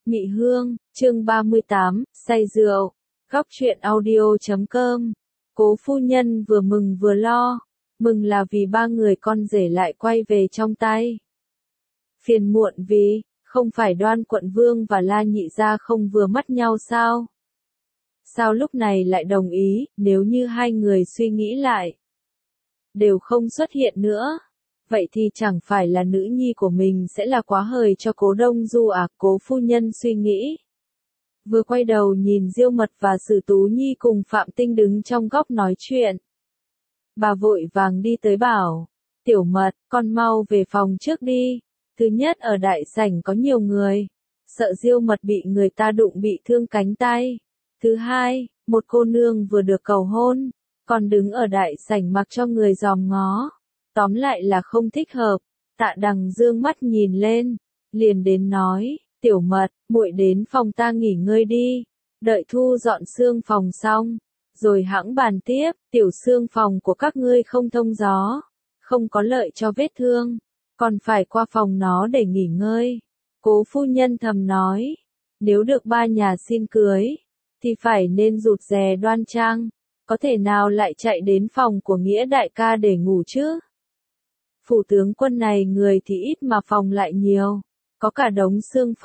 Mị Hương, chương 38, say rượu. Góc truyện audio.com. Cố phu nhân vừa mừng vừa lo. Mừng là vì ba người con rể lại quay về trong tay. Phiền muộn vì, không phải Đoan Quận Vương và La Nhị Gia không vừa mắt nhau sao? Sao lúc này lại đồng ý, nếu như hai người suy nghĩ lại, đều không xuất hiện nữa. Vậy thì chẳng phải là nữ nhi của mình sẽ là quá hời cho Cố Đông Du à? Cố phu nhân suy nghĩ. Vừa quay đầu nhìn Diêu Mật và Sử Tú Nhi cùng Phạm Tinh đứng trong góc nói chuyện. Bà vội vàng đi tới bảo, Tiểu Mật, con mau về phòng trước đi. Thứ nhất ở đại sảnh có nhiều người, sợ Diêu Mật bị người ta đụng bị thương cánh tay. Thứ hai, một cô nương vừa được cầu hôn, còn đứng ở đại sảnh mặc cho người dòm ngó. Tóm lại là không thích hợp. Tạ Đằng dương mắt nhìn lên, liền đến nói, Tiểu Mật, muội đến phòng ta nghỉ ngơi đi, đợi thu dọn xương phòng xong, rồi hẵng bàn tiếp. Tiểu xương phòng của các ngươi không thông gió, không có lợi cho vết thương, còn phải qua phòng nó để nghỉ ngơi. Cố phu nhân thầm nói, nếu được ba nhà xin cưới, thì phải nên rụt rè đoan trang, có thể nào lại chạy đến phòng của Nghĩa đại ca để ngủ chứ? Phủ tướng quân này người thì ít mà phòng lại nhiều, có cả đống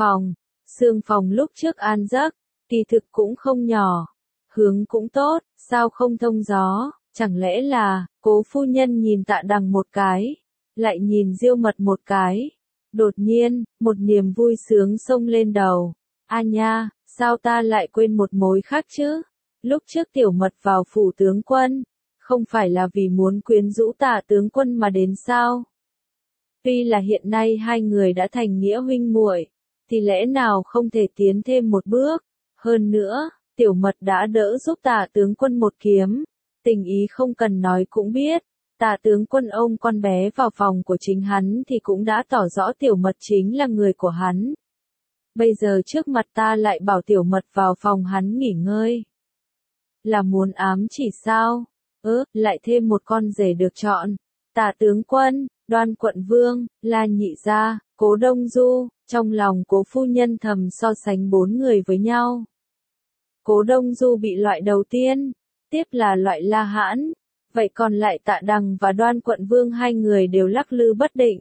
xương phòng lúc trước an giấc, kỳ thực cũng không nhỏ, hướng cũng tốt, sao không thông gió? Chẳng lẽ là, cố phu nhân nhìn Tạ Đằng một cái, lại nhìn Diêu Mật một cái. Đột nhiên, một niềm vui sướng xông lên đầu. A nha, sao ta lại quên một mối khác chứ? Lúc trước Tiểu Mật vào phủ tướng quân, không phải là vì muốn quyến rũ Tạ tướng quân mà đến sao? Tuy là hiện nay hai người đã thành nghĩa huynh muội, thì lẽ nào không thể tiến thêm một bước? Hơn nữa, Tiểu Mật đã đỡ giúp Tạ tướng quân một kiếm, tình ý không cần nói cũng biết. Tạ tướng quân ôm con bé vào phòng của chính hắn thì cũng đã tỏ rõ Tiểu Mật chính là người của hắn. Bây giờ trước mặt ta lại bảo Tiểu Mật vào phòng hắn nghỉ ngơi. Là muốn ám chỉ sao? Lại thêm một con rể được chọn. Tạ tướng quân, Đoan Quận Vương, La Nhị Gia, Cố Đông Du, trong lòng Cố phu nhân thầm so sánh bốn người với nhau. Cố Đông Du bị loại đầu tiên, tiếp là loại La Hãn, vậy còn lại Tạ Đằng và Đoan Quận Vương hai người đều lắc lư bất định.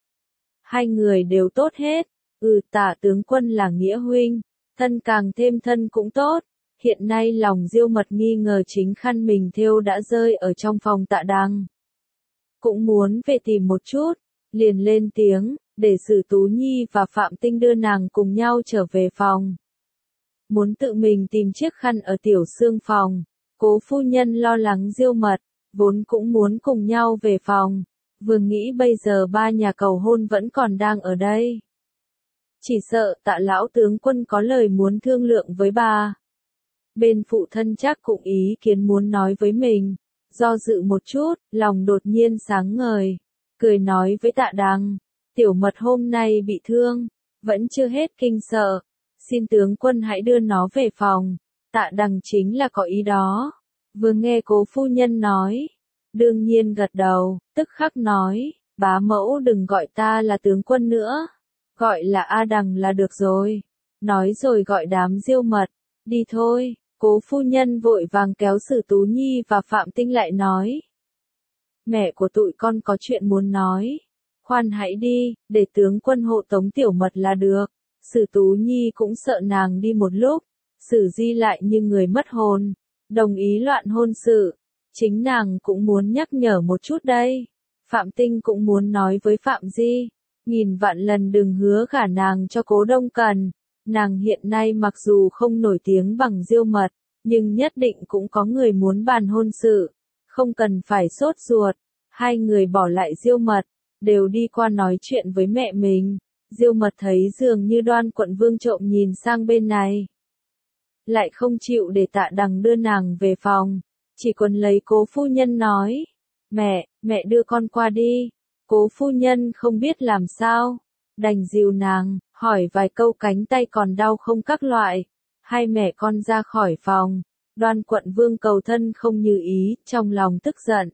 Hai người đều tốt hết, Tạ tướng quân là nghĩa huynh, thân càng thêm thân cũng tốt. Hiện nay lòng Diêu Mật nghi ngờ chính khăn mình thêu đã rơi ở trong phòng Tạ Đằng. Cũng muốn về tìm một chút, liền lên tiếng, để Sử Tú Nhi và Phạm Tinh đưa nàng cùng nhau trở về phòng. Muốn tự mình tìm chiếc khăn ở tiểu xương phòng, cố phu nhân lo lắng Diêu Mật, vốn cũng muốn cùng nhau về phòng, vừa nghĩ bây giờ ba nhà cầu hôn vẫn còn đang ở đây. Chỉ sợ Tạ lão tướng quân có lời muốn thương lượng với bà. Bên phụ thân chắc cũng ý kiến muốn nói với mình. Do dự một chút, lòng đột nhiên sáng ngời, cười nói với Tạ Đằng, Tiểu Mật hôm nay bị thương, vẫn chưa hết kinh sợ, xin tướng quân hãy đưa nó về phòng. Tạ Đằng chính là có ý đó. Vừa nghe cố phu nhân nói, đương nhiên gật đầu, tức khắc nói, bá mẫu đừng gọi ta là tướng quân nữa, gọi là A Đằng là được rồi. Nói rồi gọi đám Diêu Mật, đi thôi. Cố phu nhân vội vàng kéo Sử Tú Nhi và Phạm Tinh lại nói, mẹ của tụi con có chuyện muốn nói, khoan hãy đi, để tướng quân hộ tống Tiểu Mật là được. Sử Tú Nhi cũng sợ nàng đi một lúc, Sử Di lại như người mất hồn, đồng ý loạn hôn sự, chính nàng cũng muốn nhắc nhở một chút đây. Phạm Tinh cũng muốn nói với Phạm Di, nghìn vạn lần đừng hứa gả nàng cho Cố Đông Cần. Nàng hiện nay mặc dù không nổi tiếng bằng Diêu Mật, nhưng nhất định cũng có người muốn bàn hôn sự, không cần phải sốt ruột. Hai người bỏ lại Diêu Mật, đều đi qua nói chuyện với mẹ mình. Diêu Mật thấy dường như Đoan Quận Vương trộm nhìn sang bên này, lại không chịu để Tạ Đằng đưa nàng về phòng, chỉ còn lấy cố phu nhân nói, mẹ đưa con qua đi. Cố phu nhân không biết làm sao, đành dìu nàng, hỏi vài câu cánh tay còn đau không các loại. Hai mẹ con ra khỏi phòng, Đoan Quận Vương cầu thân không như ý, trong lòng tức giận.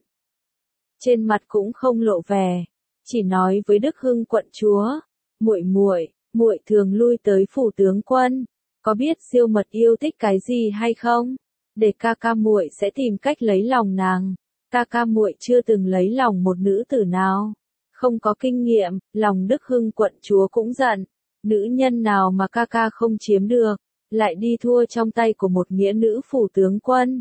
Trên mặt cũng không lộ vẻ, chỉ nói với Đức Hưng quận chúa, muội muội thường lui tới phủ tướng quân, có biết Diêu Mật yêu thích cái gì hay không? Để ca ca muội sẽ tìm cách lấy lòng nàng. Ca ca muội chưa từng lấy lòng một nữ tử nào, không có kinh nghiệm. Lòng Đức Hưng quận chúa cũng giận, nữ nhân nào mà ca ca không chiếm được, lại đi thua trong tay của một nghĩa nữ phủ tướng quân.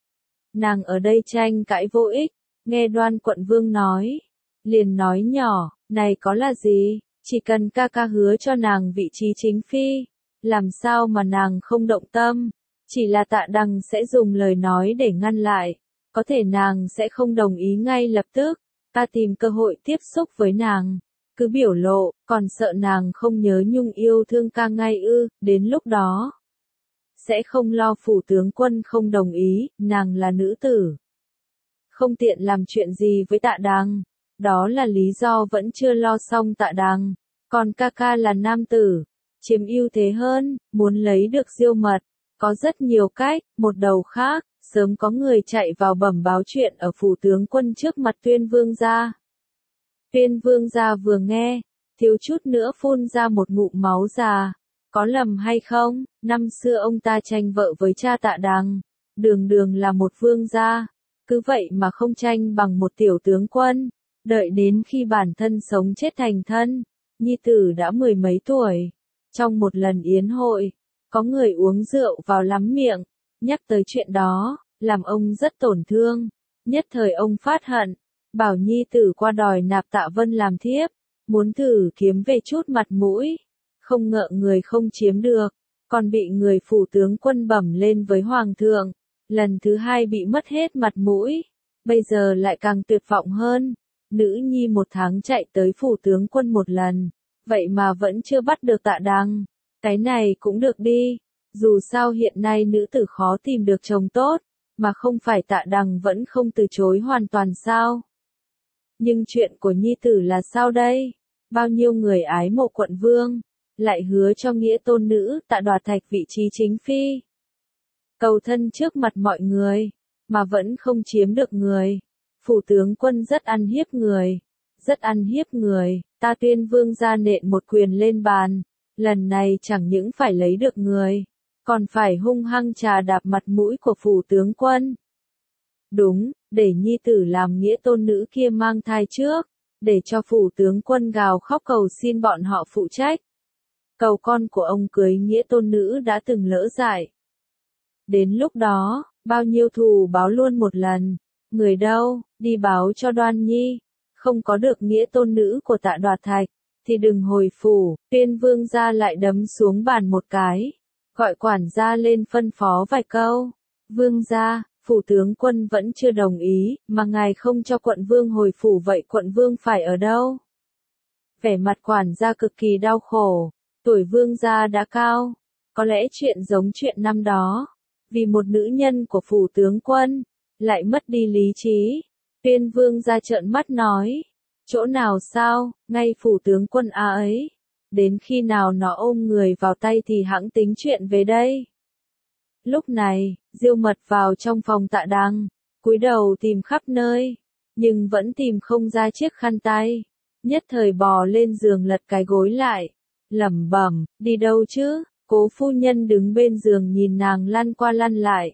Nàng ở đây tranh cãi vô ích, nghe Đoan quận vương nói, liền nói nhỏ, này có là gì, chỉ cần ca ca hứa cho nàng vị trí chính phi, làm sao mà nàng không động tâm, chỉ là Tạ Đằng sẽ dùng lời nói để ngăn lại, có thể nàng sẽ không đồng ý ngay lập tức, ta tìm cơ hội tiếp xúc với nàng, cứ biểu lộ, còn sợ nàng không nhớ nhung yêu thương ca ngay ư, đến lúc đó sẽ không lo phủ tướng quân không đồng ý, nàng là nữ tử, không tiện làm chuyện gì với Tạ Đằng. Đó là lý do vẫn chưa lo xong Tạ Đằng, còn ca ca là nam tử, chiếm ưu thế hơn, muốn lấy được Diêu Mật, có rất nhiều cách. Một đầu khác, sớm có người chạy vào bẩm báo chuyện ở phủ tướng quân trước mặt Tuyên Vương gia. Tuyên Vương gia vừa nghe, thiếu chút nữa phun ra một ngụm máu già. Có lầm hay không, năm xưa ông ta tranh vợ với cha Tạ Đằng, đường đường là một vương gia, cứ vậy mà không tranh bằng một tiểu tướng quân. Đợi đến khi bản thân sống chết thành thân, nhi tử đã mười mấy tuổi. Trong một lần yến hội, có người uống rượu vào lắm miệng, nhắc tới chuyện đó, làm ông rất tổn thương. Nhất thời ông phát hận, bảo nhi tử qua đòi nạp Tạ Vân làm thiếp, muốn thử kiếm về chút mặt mũi. Không ngờ người không chiếm được, còn bị người phủ tướng quân bẩm lên với hoàng thượng. Lần thứ hai bị mất hết mặt mũi, bây giờ lại càng tuyệt vọng hơn. Nữ nhi một tháng chạy tới phủ tướng quân một lần, vậy mà vẫn chưa bắt được Tạ Đằng. Cái này cũng được đi, dù sao hiện nay nữ tử khó tìm được chồng tốt, mà không phải Tạ Đằng vẫn không từ chối hoàn toàn sao. Nhưng chuyện của nhi tử là sao đây? Bao nhiêu người ái mộ quận vương, lại hứa cho nghĩa tôn nữ Tạ Đoạt Thạch vị trí chính phi. Cầu thân trước mặt mọi người, mà vẫn không chiếm được người. Phủ tướng quân rất ăn hiếp người, rất ăn hiếp người. Ta Tuyên Vương gia nện một quyền lên bàn, lần này chẳng những phải lấy được người, còn phải hung hăng trà đạp mặt mũi của phủ tướng quân. Đúng, để nhi tử làm nghĩa tôn nữ kia mang thai trước, để cho phủ tướng quân gào khóc cầu xin bọn họ phụ trách. Cầu con của ông cưới nghĩa tôn nữ đã từng lỡ dại. Đến lúc đó, bao nhiêu thù báo luôn một lần. Người đâu, đi báo cho Đoan Nhi, không có được nghĩa tôn nữ của Tạ Đoạt Thạch, thì đừng hồi phủ. Tuyên Vương gia lại đấm xuống bàn một cái, gọi quản gia lên phân phó vài câu. Vương gia, phủ tướng quân vẫn chưa đồng ý, mà ngài không cho quận vương hồi phủ, vậy quận vương phải ở đâu? Vẻ mặt quản gia cực kỳ đau khổ, tuổi vương gia đã cao, có lẽ chuyện giống chuyện năm đó, vì một nữ nhân của phủ tướng quân, lại mất đi lý trí. Tuyên Vương gia trợn mắt nói, chỗ nào sao, ngay phủ tướng quân ấy, đến khi nào nó ôm người vào tay thì hẵng tính chuyện về đây. Lúc này, Diêu Mật vào trong phòng Tạ Đằng, cúi đầu tìm khắp nơi, nhưng vẫn tìm không ra chiếc khăn tay, nhất thời bò lên giường lật cái gối lại, lẩm bẩm, đi đâu chứ? Cố phu nhân đứng bên giường nhìn nàng lăn qua lăn lại,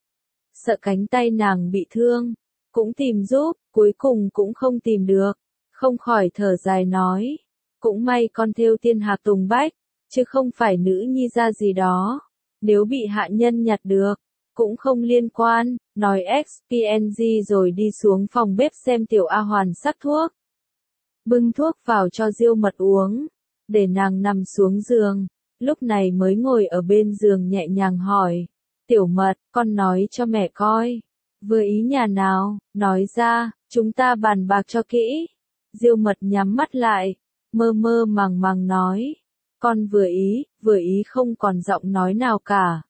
sợ cánh tay nàng bị thương, cũng tìm giúp, cuối cùng cũng không tìm được, không khỏi thở dài nói, cũng may con thêu tiên hạc tùng bách, chứ không phải nữ nhi ra gì đó, nếu bị hạ nhân nhặt được, cũng không liên quan. Nói XPNG rồi đi xuống phòng bếp xem Tiểu A Hoàn sắc thuốc, bưng thuốc vào cho Diêu Mật uống, để nàng nằm xuống giường. Lúc này mới ngồi ở bên giường nhẹ nhàng hỏi, Tiểu Mật, con nói cho mẹ coi, vừa ý nhà nào, nói ra, chúng ta bàn bạc cho kỹ. Diêu Mật nhắm mắt lại, mơ mơ màng màng nói, con vừa ý không còn giọng nói nào cả.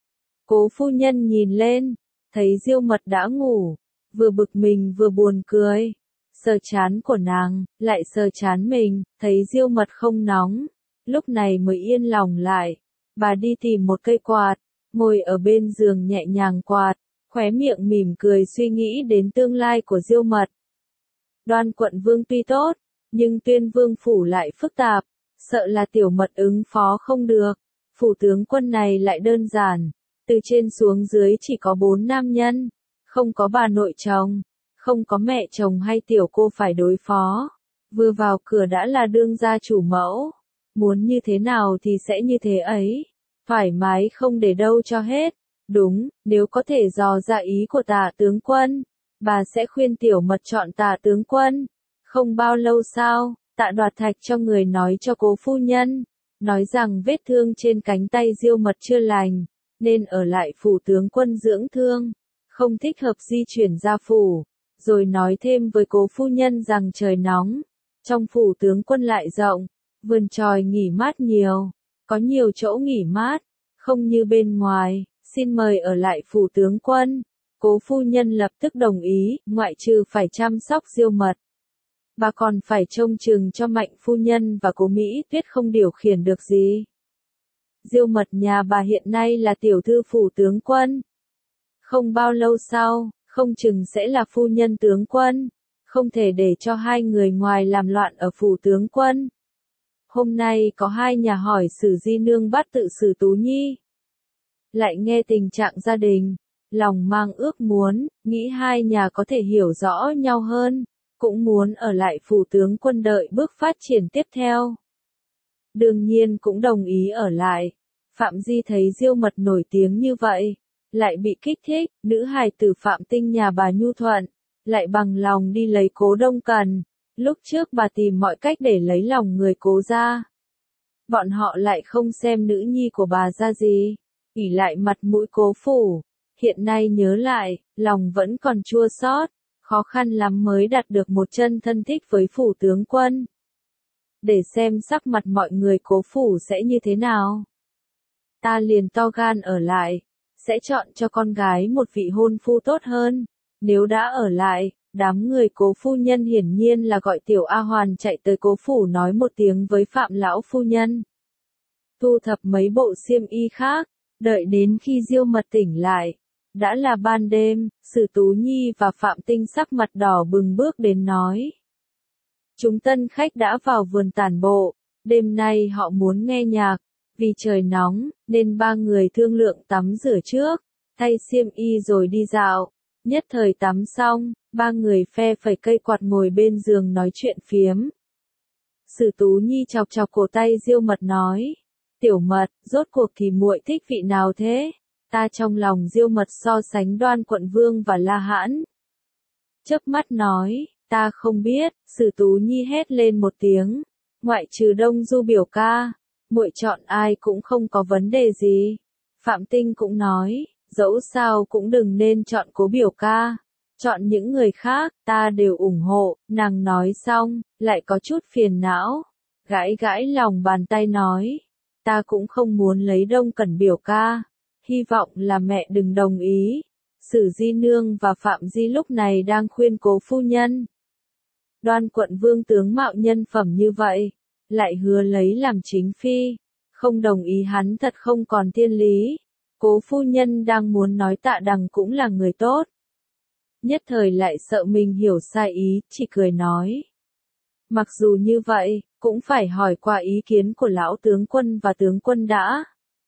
Cố phu nhân nhìn lên, thấy Diêu Mật đã ngủ, vừa bực mình vừa buồn cười, sờ trán của nàng, lại sờ trán mình, thấy Diêu Mật không nóng. Lúc này mới yên lòng lại, bà đi tìm một cây quạt, ngồi ở bên giường nhẹ nhàng quạt, khóe miệng mỉm cười suy nghĩ đến tương lai của Diêu Mật. Đoan quận vương tuy tốt, nhưng Tuyên Vương phủ lại phức tạp, sợ là tiểu mật ứng phó không được. Phủ tướng quân này lại đơn giản, từ trên xuống dưới chỉ có 4 nam nhân, không có bà nội chồng, không có mẹ chồng hay tiểu cô phải đối phó. Vừa vào cửa đã là đương gia chủ mẫu, muốn như thế nào thì sẽ như thế ấy, thoải mái không để đâu cho hết. Đúng, nếu có thể dò ra ý của Tạ tướng quân, bà sẽ khuyên tiểu mật chọn Tạ tướng quân. Không bao lâu sau, Tạ Đoạt Thạch cho người nói cho cố phu nhân, nói rằng vết thương trên cánh tay Diêu Mật chưa lành, nên ở lại phủ tướng quân dưỡng thương, không thích hợp di chuyển ra phủ, rồi nói thêm với cố phu nhân rằng trời nóng, trong phủ tướng quân lại rộng, vườn tròi nghỉ mát nhiều, có nhiều chỗ nghỉ mát, không như bên ngoài, xin mời ở lại phủ tướng quân. Cố phu nhân lập tức đồng ý, ngoại trừ phải chăm sóc Diêu Mật, bà còn phải trông chừng cho Mạnh phu nhân và Cố Mỹ Tuyết không điều khiển được gì. Diêu Mật nhà bà hiện nay là tiểu thư phủ tướng quân. Không bao lâu sau, không chừng sẽ là phu nhân tướng quân, không thể để cho hai người ngoài làm loạn ở phủ tướng quân. Hôm nay có hai nhà hỏi Sử Di Nương bắt tự Sử Tú Nhi. Lại nghe tình trạng gia đình, lòng mang ước muốn, nghĩ hai nhà có thể hiểu rõ nhau hơn, cũng muốn ở lại phủ tướng quân đợi bước phát triển tiếp theo. Đương nhiên cũng đồng ý ở lại. Phạm Di thấy Diêu Mật nổi tiếng như vậy, lại bị kích thích, nữ hài tử Phạm Tinh nhà bà nhu thuận, lại bằng lòng đi lấy Cố Đông Cần. Lúc trước bà tìm mọi cách để lấy lòng người Cố gia. Bọn họ lại không xem nữ nhi của bà ra gì, ỷ lại mặt mũi Cố phủ. Hiện nay nhớ lại, lòng vẫn còn chua xót, khó khăn lắm mới đạt được một chân thân thích với phủ tướng quân. Để xem sắc mặt mọi người Cố phủ sẽ như thế nào. Ta liền to gan ở lại, sẽ chọn cho con gái một vị hôn phu tốt hơn. Nếu đã ở lại, đám người Cố phu nhân hiển nhiên là gọi tiểu A Hoàn chạy tới Cố phủ nói một tiếng với Phạm lão phu nhân. Thu thập mấy bộ xiêm y khác, đợi đến khi Diêu Mật tỉnh lại, đã là ban đêm. Sử Tú Nhi và Phạm Tinh sắc mặt đỏ bừng bước đến nói: chúng tân khách đã vào vườn tản bộ, đêm nay họ muốn nghe nhạc, vì trời nóng, nên ba người thương lượng tắm rửa trước, thay xiêm y rồi đi dạo. Nhất thời tắm xong, ba người phe phẩy cây quạt ngồi bên giường nói chuyện phiếm. Sử Tú Nhi chọc chọc cổ tay Diêu Mật nói: tiểu Mật, rốt cuộc thì muội thích vị nào thế? Ta trong lòng Diêu Mật so sánh Đoan Quận Vương và La Hãn. Chớp mắt nói: ta không biết. Sử Tú Nhi hét lên một tiếng: ngoại trừ Đông Du biểu ca, muội chọn ai cũng không có vấn đề gì. Phạm Tinh cũng nói: dẫu sao cũng đừng nên chọn Cố biểu ca, chọn những người khác, ta đều ủng hộ. Nàng nói xong, lại có chút phiền não, gãi gãi lòng bàn tay nói: ta cũng không muốn lấy Đông Cẩn biểu ca, hy vọng là mẹ đừng đồng ý. Sử Di Nương và Phạm Di lúc này đang khuyên Cố phu nhân. Đoan Quận Vương tướng mạo nhân phẩm như vậy, lại hứa lấy làm chính phi, không đồng ý hắn thật không còn thiên lý. Cố phu nhân đang muốn nói Tạ Đằng cũng là người tốt, nhất thời lại sợ mình hiểu sai ý, chỉ cười nói: mặc dù như vậy, cũng phải hỏi qua ý kiến của lão tướng quân và tướng quân đã.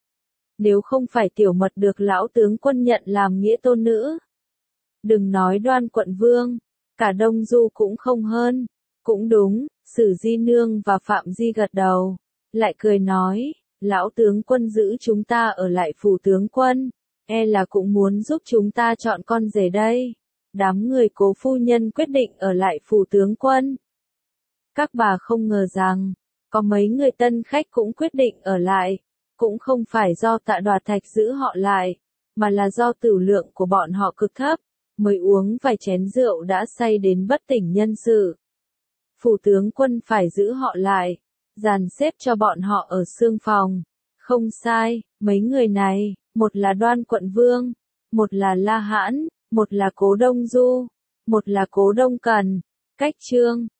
Nếu không phải tiểu Mật được lão tướng quân nhận làm nghĩa tôn nữ, đừng nói Đoan Quận Vương, cả Đông Du cũng không hơn. Cũng đúng. Sử Di Nương và Phạm Di gật đầu, lại cười nói: lão tướng quân giữ chúng ta ở lại phủ tướng quân, e là cũng muốn giúp chúng ta chọn con rể đây. Đám người Cố phu nhân quyết định ở lại phủ tướng quân. Các bà không ngờ rằng, có mấy người tân khách cũng quyết định ở lại, cũng không phải do Tạ Đoạt Thạch giữ họ lại, mà là do tửu lượng của bọn họ cực thấp, mới uống vài chén rượu đã say đến bất tỉnh nhân sự. Phủ tướng quân phải giữ họ lại, dàn xếp cho bọn họ ở xương phòng. Không sai, mấy người này, một là Đoan Quận Vương, một là La Hãn, một là Cố Đông Du, một là Cố Đông Cần. Cách chương